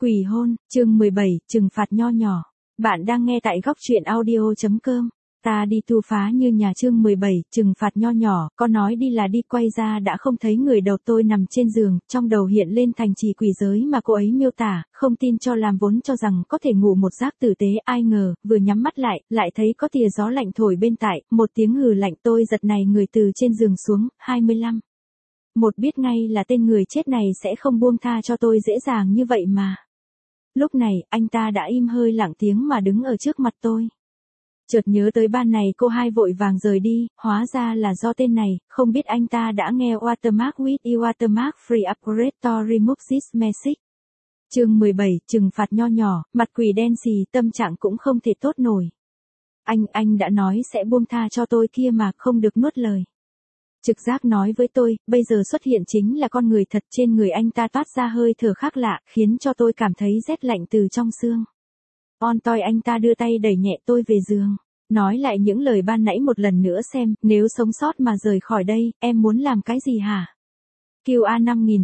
Quỷ hôn, chương 17, trừng phạt nho nhỏ. Bạn đang nghe tại góc truyện audio.com. Ta đi tu phá như nhà chương 17, trừng phạt nho nhỏ, có nói đi là đi, quay ra đã không thấy người đầu tôi nằm trên giường, trong đầu hiện lên thành trì quỷ giới mà cô ấy miêu tả, không tin cho làm vốn cho rằng có thể ngủ một giấc tử tế, ai ngờ, vừa nhắm mắt lại thấy có tia gió lạnh thổi bên tai, một tiếng hừ lạnh, tôi giật này người từ trên giường xuống. 25. Một biết ngay là tên người chết này sẽ không buông tha cho tôi dễ dàng như vậy mà. Lúc này, anh ta đã im hơi lặng tiếng mà đứng ở trước mặt tôi. Chợt nhớ tới ban này cô hai vội vàng rời đi, hóa ra là do tên này, không biết anh ta đã nghe Watermark with you Watermark free upgrade to remove this message. Chương 17, trừng phạt nho nhỏ, mặt quỷ đen xì, tâm trạng cũng không thể tốt nổi. Anh đã nói sẽ buông tha cho tôi kia mà, không được nuốt lời. Trực giác nói với tôi, bây giờ xuất hiện chính là con người thật, trên người anh ta toát ra hơi thở khác lạ, khiến cho tôi cảm thấy rét lạnh từ trong xương. On toi anh ta đưa tay đẩy nhẹ tôi về giường, nói lại những lời ban nãy một lần nữa xem, nếu sống sót mà rời khỏi đây, em muốn làm cái gì hả? QA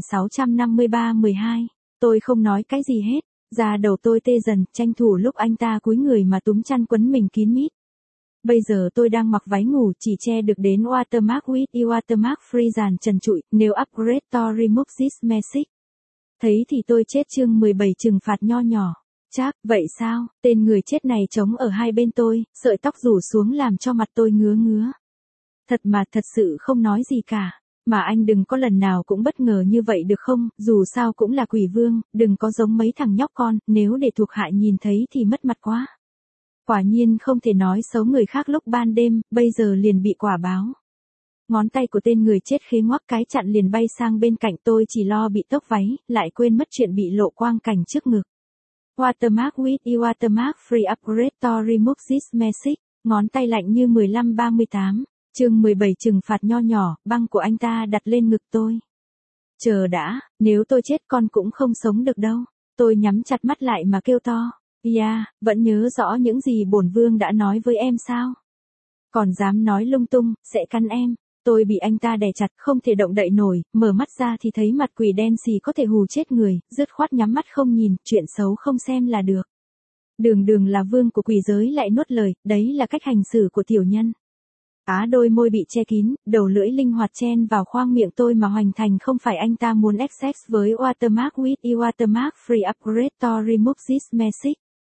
5653-12, tôi không nói cái gì hết, da đầu tôi tê dần, tranh thủ lúc anh ta cúi người mà túm chăn quấn mình kín mít. Bây giờ tôi đang mặc váy ngủ, chỉ che được đến Watermark with you Watermark free dàn trần trụi, nếu upgrade to remove this message. Thấy thì tôi chết chương 17 trừng phạt nho nhỏ. Chắc, vậy sao, tên người chết này trống ở hai bên tôi, sợi tóc rủ xuống làm cho mặt tôi ngứa ngứa. Thật mà, thật sự không nói gì cả. Mà anh đừng có lần nào cũng bất ngờ như vậy được không, dù sao cũng là quỷ vương, đừng có giống mấy thằng nhóc con, nếu để thuộc hạ nhìn thấy thì mất mặt quá. Quả nhiên không thể nói xấu người khác lúc ban đêm, bây giờ liền bị quả báo. Ngón tay của tên người chết khế ngoắc cái chặn liền bay sang bên cạnh tôi, chỉ lo bị tốc váy, lại quên mất chuyện bị lộ quang cảnh trước ngực. Watermark with you Watermark free upgrade to remove this message, ngón tay lạnh như 15-38, chương 17 trừng phạt nho nhỏ, băng của anh ta đặt lên ngực tôi. Chờ đã, nếu tôi chết con cũng không sống được đâu, tôi nhắm chặt mắt lại mà kêu to. Vẫn nhớ rõ những gì bổn vương đã nói với em sao? Còn dám nói lung tung, sẽ cắn em. Tôi bị anh ta đè chặt, không thể động đậy nổi, mở mắt ra thì thấy mặt quỷ đen xì có thể hù chết người, dứt khoát nhắm mắt không nhìn, chuyện xấu không xem là được. Đường là vương của quỷ giới lại nuốt lời, đấy là cách hành xử của tiểu nhân. Đôi môi bị che kín, đầu lưỡi linh hoạt chen vào khoang miệng tôi mà hoành thành, không phải anh ta muốn access với Watermark with you Watermark free upgrade to remove this message.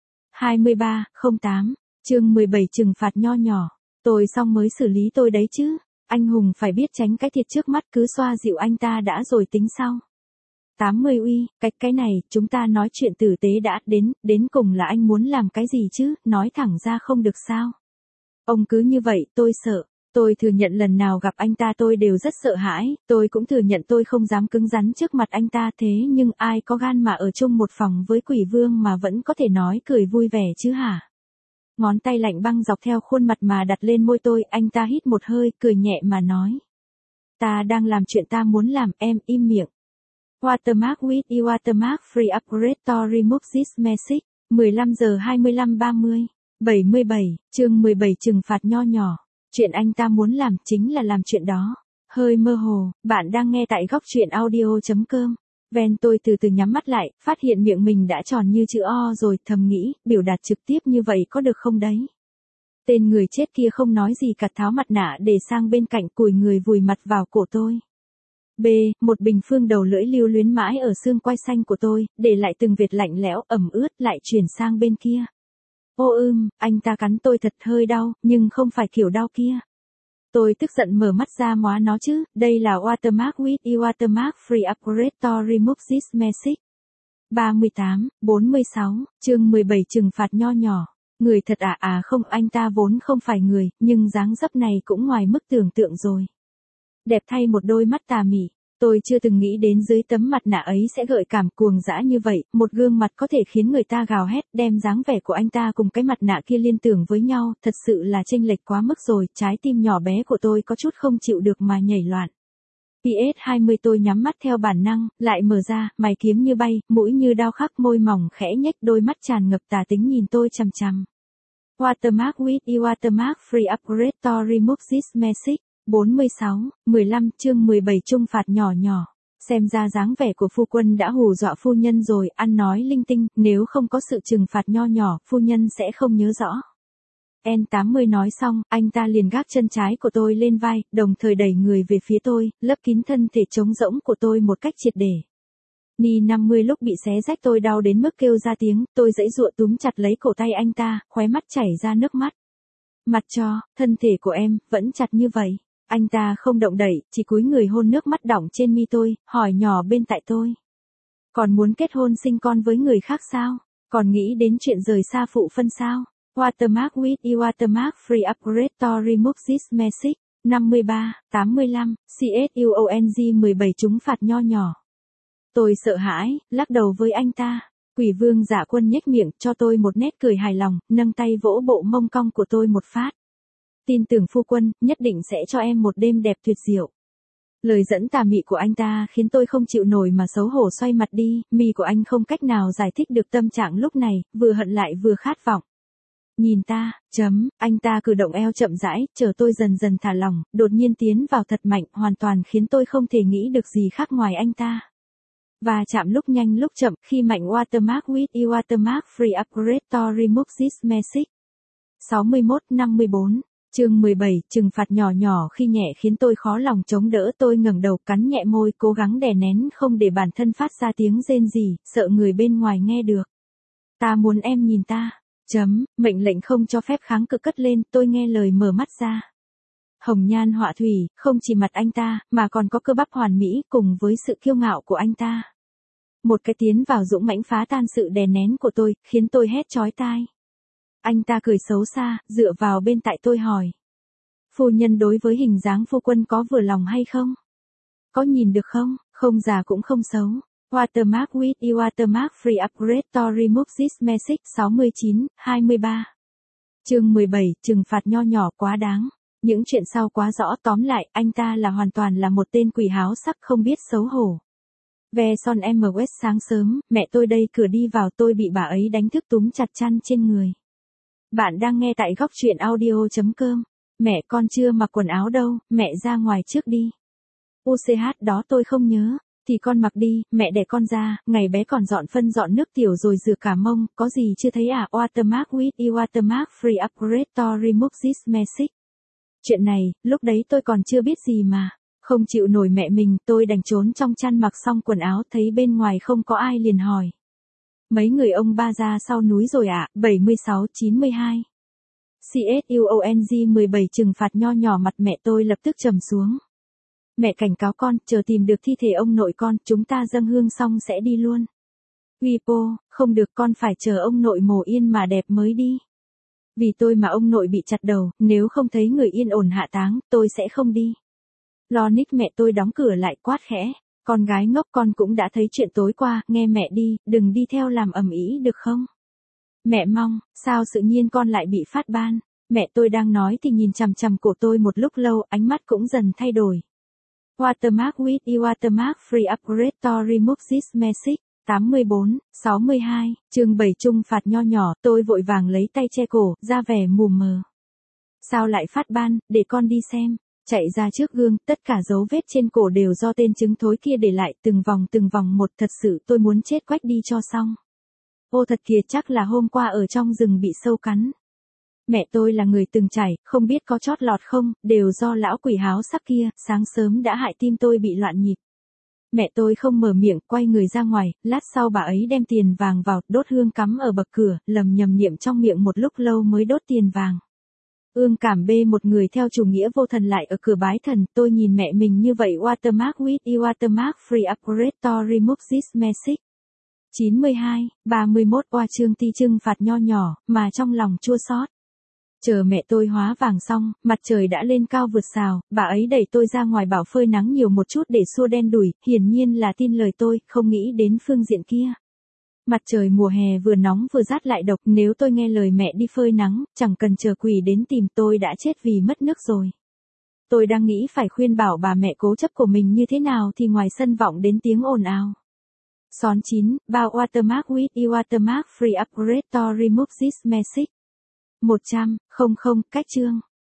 23-08, chương 17 trừng phạt nho nhỏ. Tôi xong mới xử lý tôi đấy chứ. Anh hùng phải biết tránh cái thiệt trước mắt, cứ xoa dịu anh ta đã rồi tính sau. 80 uy, cái này, chúng ta nói chuyện tử tế đã, đến cùng là anh muốn làm cái gì chứ, nói thẳng ra không được sao. Ông cứ như vậy, tôi sợ. Tôi thừa nhận lần nào gặp anh ta tôi đều rất sợ hãi, tôi cũng thừa nhận tôi không dám cứng rắn trước mặt anh ta, thế nhưng ai có gan mà ở chung một phòng với quỷ vương mà vẫn có thể nói cười vui vẻ chứ hả? Ngón tay lạnh băng dọc theo khuôn mặt mà đặt lên môi tôi, anh ta hít một hơi, cười nhẹ mà nói. Ta đang làm chuyện ta muốn làm, em im miệng. Watermark with you Watermark free upgrade to remove this message, 15 giờ 25-30, 77, chương 17 trừng phạt nho nhỏ. Chuyện anh ta muốn làm chính là làm chuyện đó. Hơi mơ hồ, bạn đang nghe tại góc truyện audio.com. Ven tôi từ từ nhắm mắt lại, phát hiện miệng mình đã tròn như chữ O rồi, thầm nghĩ, biểu đạt trực tiếp như vậy có được không đấy? Tên người chết kia không nói gì cả, tháo mặt nạ để sang bên cạnh, cúi người vùi mặt vào cổ tôi. Một bình phương đầu lưỡi lưu luyến mãi ở xương quai xanh của tôi, để lại từng vệt lạnh lẽo, ẩm ướt, lại chuyển sang bên kia. Anh ta cắn tôi thật hơi đau, nhưng không phải kiểu đau kia. Tôi tức giận mở mắt ra móa nó chứ, đây là Watermark with you Watermark free upgrade to remove this message. 38-46, chương 17 trừng phạt nho nhỏ. Người thật không, anh ta vốn không phải người, nhưng dáng dấp này cũng ngoài mức tưởng tượng rồi. Đẹp thay một đôi mắt tà mị. Tôi chưa từng nghĩ đến dưới tấm mặt nạ ấy sẽ gợi cảm cuồng dã như vậy, một gương mặt có thể khiến người ta gào hét, đem dáng vẻ của anh ta cùng cái mặt nạ kia liên tưởng với nhau, thật sự là chênh lệch quá mức rồi, trái tim nhỏ bé của tôi có chút không chịu được mà nhảy loạn. PS 20 tôi nhắm mắt theo bản năng, lại mở ra, mày kiếm như bay, mũi như đao khắc, môi mỏng khẽ nhếch, đôi mắt tràn ngập tà tính nhìn tôi chằm chằm. Watermark with you Watermark free upgrade to remove this message. 46-15 chương 17 trừng phạt nhỏ nhỏ. Xem ra dáng vẻ của phu quân đã hù dọa phu nhân rồi, ăn nói linh tinh, nếu không có sự trừng phạt nho nhỏ, phu nhân sẽ không nhớ rõ. N80 nói xong, anh ta liền gác chân trái của tôi lên vai, đồng thời đẩy người về phía tôi, lấp kín thân thể trống rỗng của tôi một cách triệt để. N50 lúc bị xé rách tôi đau đến mức kêu ra tiếng, tôi giãy giụa túm chặt lấy cổ tay anh ta, khóe mắt chảy ra nước mắt. Mặt cho, thân thể của em, vẫn chặt như vậy. Anh ta không động đậy, chỉ cúi người hôn nước mắt đọng trên mi tôi, hỏi nhỏ bên tai tôi. Còn muốn kết hôn sinh con với người khác sao? Còn nghĩ đến chuyện rời xa phụ phân sao? Watermark with e watermark free upgrade to remove this message. 53, 85, CSUONG 17 trúng phạt nho nhỏ. Tôi sợ hãi, lắc đầu với anh ta. Quỷ vương Dạ Quân nhếch miệng cho tôi một nét cười hài lòng, nâng tay vỗ bộ mông cong của tôi một phát. Tin tưởng phu quân, nhất định sẽ cho em một đêm đẹp tuyệt diệu. Lời dẫn tà mị của anh ta khiến tôi không chịu nổi mà xấu hổ xoay mặt đi, mi của anh không cách nào giải thích được tâm trạng lúc này, vừa hận lại vừa khát vọng. Nhìn ta, anh ta cử động eo chậm rãi, chờ tôi dần dần thả lỏng, đột nhiên tiến vào thật mạnh, hoàn toàn khiến tôi không thể nghĩ được gì khác ngoài anh ta. Và chạm lúc nhanh lúc chậm, khi mạnh watermark with e watermark free upgrade to remove this message. 61-54, chương 17, trừng phạt nhỏ nhỏ khi nhẹ khiến tôi khó lòng chống đỡ. Tôi ngẩng đầu cắn nhẹ môi, cố gắng đè nén không để bản thân phát ra tiếng rên rỉ, sợ người bên ngoài nghe được. Ta muốn em nhìn ta. Mệnh lệnh không cho phép kháng cự cất lên, tôi nghe lời mở mắt ra. Hồng nhan họa thủy, không chỉ mặt anh ta, mà còn có cơ bắp hoàn mỹ, cùng với sự kiêu ngạo của anh ta. Một cái tiến vào dũng mãnh phá tan sự đè nén của tôi, khiến tôi hét chói tai. Anh ta cười xấu xa, dựa vào bên tai tôi hỏi. Phu nhân đối với hình dáng phu quân có vừa lòng hay không? Có nhìn được không? Không già cũng không xấu. Watermark with e watermark free upgrade to remove this message. 69-23. Chương 17, trừng phạt nho nhỏ quá đáng. Những chuyện sau quá rõ, tóm lại, anh ta là hoàn toàn là một tên quỷ háo sắc không biết xấu hổ. Ve son MWest sáng sớm, mẹ tôi đây cửa đi vào, tôi bị bà ấy đánh thức túm chặt chăn trên người. Bạn đang nghe tại góc truyện audio.com. Mẹ con chưa mặc quần áo đâu, mẹ ra ngoài trước đi. UCH đó tôi không nhớ. Thì con mặc đi, mẹ đẻ con ra, ngày bé còn dọn phân dọn nước tiểu rồi rửa cả mông, có gì chưa thấy à? Watermark with e watermark free upgrade to remove this message. Chuyện này, lúc đấy tôi còn chưa biết gì mà. Không chịu nổi mẹ mình, tôi đành trốn trong chăn mặc xong quần áo, thấy bên ngoài không có ai liền hỏi. Mấy người ông ba ra sau núi rồi ạ? 76-92. CSUONG 17 trừng phạt nho nhỏ. Mặt mẹ tôi lập tức trầm xuống. Mẹ cảnh cáo con, chờ tìm được thi thể ông nội con, chúng ta dâng hương xong sẽ đi luôn. Wipo, không được, con phải chờ ông nội mồ yên mà đẹp mới đi. Vì tôi mà ông nội bị chặt đầu, nếu không thấy người yên ổn hạ táng, tôi sẽ không đi. Lo nít mẹ tôi đóng cửa lại quát khẽ. Con gái ngốc, con cũng đã thấy chuyện tối qua, nghe mẹ đi, đừng đi theo làm ầm ĩ được không? Mẹ mong, sao tự nhiên con lại bị phát ban? Mẹ tôi đang nói thì nhìn chằm chằm cổ tôi một lúc lâu, ánh mắt cũng dần thay đổi. Watermark with e watermark free upgrade to remove this message. 84-62, chương 7 trung phạt nho nhỏ, tôi vội vàng lấy tay che cổ, ra vẻ mù mờ. Sao lại phát ban, để con đi xem. Chạy ra trước gương, tất cả dấu vết trên cổ đều do tên trứng thối kia để lại, từng vòng một, thật sự tôi muốn chết quách đi cho xong. Ô thật kìa, chắc là hôm qua ở trong rừng bị sâu cắn. Mẹ tôi là người từng trải, không biết có chót lọt không, đều do lão quỷ háo sắc kia, sáng sớm đã hại tim tôi bị loạn nhịp. Mẹ tôi không mở miệng, quay người ra ngoài, lát sau bà ấy đem tiền vàng vào, đốt hương cắm ở bậc cửa, lầm nhầm niệm trong miệng một lúc lâu mới đốt tiền vàng. Ương cảm bê một người theo chủ nghĩa vô thần lại ở cửa bái thần, tôi nhìn mẹ mình như vậy. Watermark with e watermark free upgrade to remove this message. 92-31 oa trương ti trưng phạt nho nhỏ, mà trong lòng chua xót. Chờ mẹ tôi hóa vàng xong, mặt trời đã lên cao vượt sào, bà ấy đẩy tôi ra ngoài bảo phơi nắng nhiều một chút để xua đen đủi, hiển nhiên là tin lời tôi, không nghĩ đến phương diện kia. Mặt trời mùa hè vừa nóng vừa rát lại độc, nếu tôi nghe lời mẹ đi phơi nắng, chẳng cần chờ quỷ đến tìm tôi đã chết vì mất nước rồi. Tôi đang nghĩ phải khuyên bảo bà mẹ cố chấp của mình như thế nào thì ngoài sân vọng đến tiếng ồn ào. Xón 9, bao watermark with e watermark free upgrade to remove this message. 100, cách chương.